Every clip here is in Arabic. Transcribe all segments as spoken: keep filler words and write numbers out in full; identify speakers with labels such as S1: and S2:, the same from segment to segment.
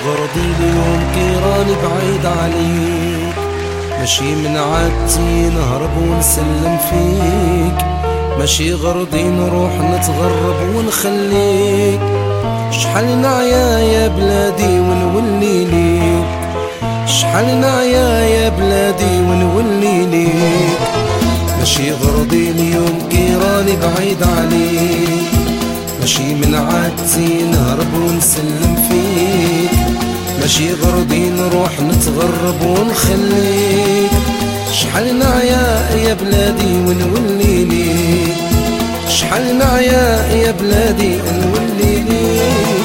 S1: غرضي اليوم كي راني بعيد عليك، ماشي من عادتي نهرب ونسلم فيك، ماشي غرضي نروح نتغرب ونخليك. شحال نعيا يا بلادي ونولي ليك، شحال نعيا يا بلادي ونولي ليك. ماشي غرضي اليوم كي راني بعيد عليك، ماشي من عادتي نهرب ونسلم فيك، ماشي غرضي نروح نتغرب ونخليك. شحال نعيا يا بلادي ونولي ليك، شحال نعيا يا بلادي نولي ليك.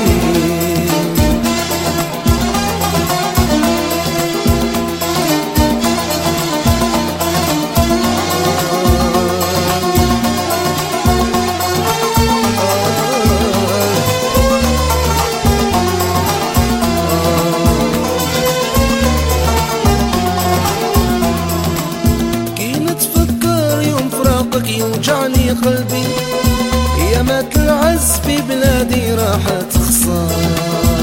S1: يوجعني قلبي يا مات العز في بلادي راحت خسارة.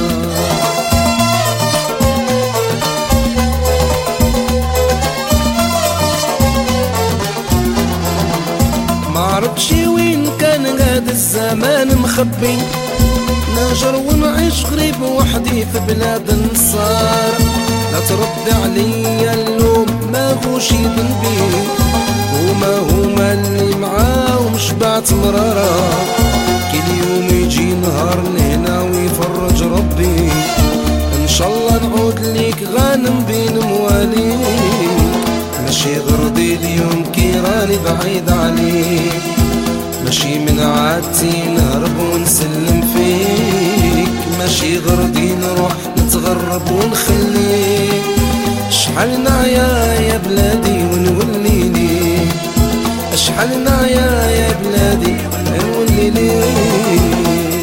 S1: ما عرفتش وين كان هذا الزمان مخبي، نهجر ونعيش غريب وحدي في بلاد النصارى. لا ترد عليا اللوم ما هوش ذنبي، هما هما اللي معاهم شبعت مرارة. كل يوم يجي نهار لهنا ويفرج ربي، ان شاء الله نعود ليك غانم بين مواليك. ماشي غرضي اليوم كي راني بعيد عليك، ماشي من عادتي نهرب ونسلم فيك، ماشي غرضي نروح نتغرب ونخليك. شحال نعيا يا بلادي ونولي ليك، شحال نعيا يا بلادي نولي ليك.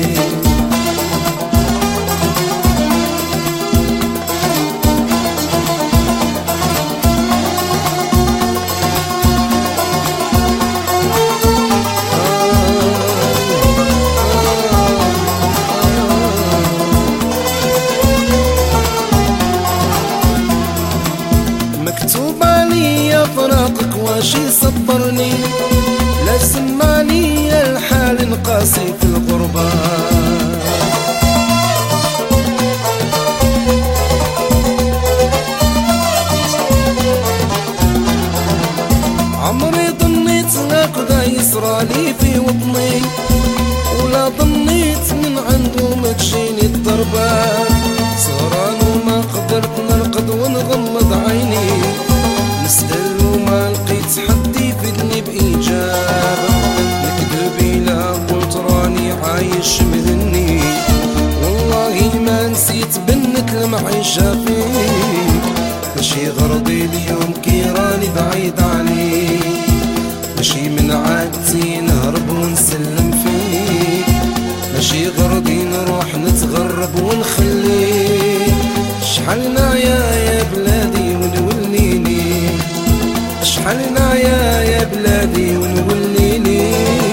S1: مكتوب عليا فراقك واش يصبرني، لا سمعني الحال نقاسي في الغربة. عمري ظنيت هكذا يصرالي في وطني، ولا ظنيت من عنده ما تجيني الضربة. سهران وما قدرت نرقد ونغمض عيني، نسأل وما لقيت حد يفيدني بإجابة. نكذب إلا قلت راني عايش مهني، والله ما نسيت بنت المعيشة فيك. ماشي غرضي اليوم كي راني بعيد عليك، ماشي من عادتي نهرب ونسلم فيك، ماشي غرضي نروح نتغرب ونخليك. شحال نعيا يا بلادي ونولي ليك، شحال نعيا يا بلادي ونولي ليك.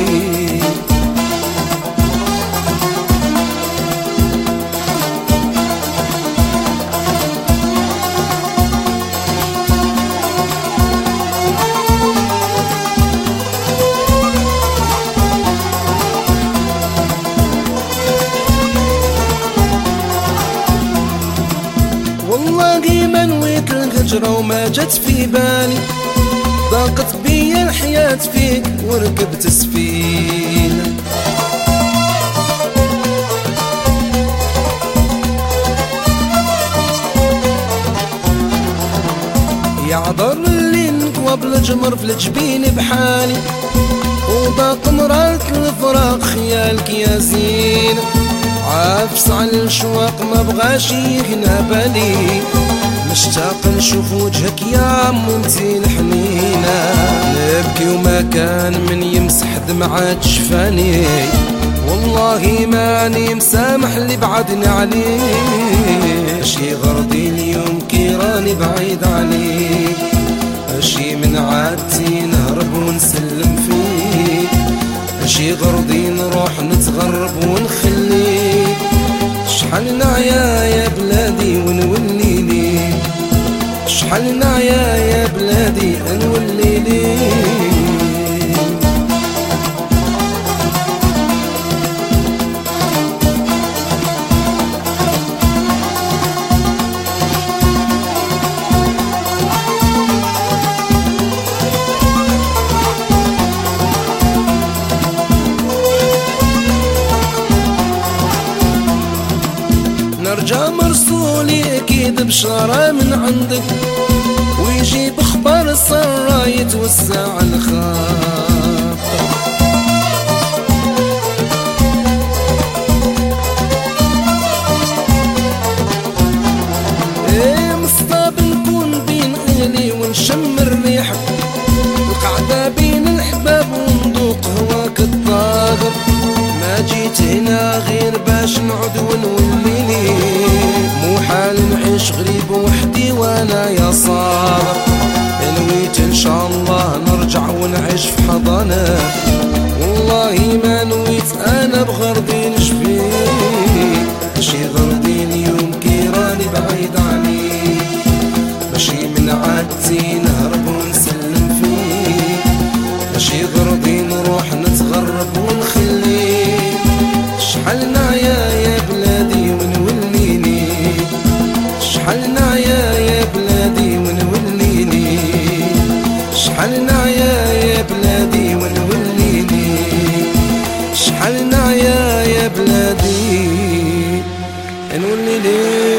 S1: والله ما نويت الهجرة وما جت في بالي، ضاقت بيا الحياة فيك وركبت سفينة. يعذر اللي نقوى بالجمر في الجبين بحالي، وضاق مرات الفراق خيالك يا زين. عافس على الشواق ما بغاش يغنى بالي، مشتاق نشوف وجهك يا عمومتي الحنينة. نبكي وما كان من يمسح دمعات شفاني، والله ماني مسامح اللي بعدني عليك. ماشي غرضي اليوم كي راني بعيد عليك، ماشي من عادتي نهرب ونسلم فيك، ماشي غرضي نروح نتغرب ونخليك. شحال نعيا يا ونولي لي. شحال نعيا يا بلادي نولي لي. نرجع مرسولي اكيد بشارة من عندك، ويجيب اخبار السرة يتوسع الخاطر. ايه مصطاب نكون بين اهلي ونشم الريح، القعدة بين الحباب وندوق هواك الطاغر. ما جيت هنا غير باش نعود ونولي لي، مو حال نعيش غريب وحدي وانا يا صابر. نويت ان شاء الله نرجع ونعيش في حضانة، والله ما نويت انا بغرضي نشفيك. ماشي غرضي اليوم كي راني بعيد عليك، ماشي من عادتي نهرب ونسلم فيك، ماشي غرضي نروح نتغرب ونخليك. شحال نعيا يا بلادي ونولي لي، شحال نعيا يا بلادي ونولي لي، شحال نعيا يا بلادي ونولي لي، شحال نعيا يا بلادي نولي لي.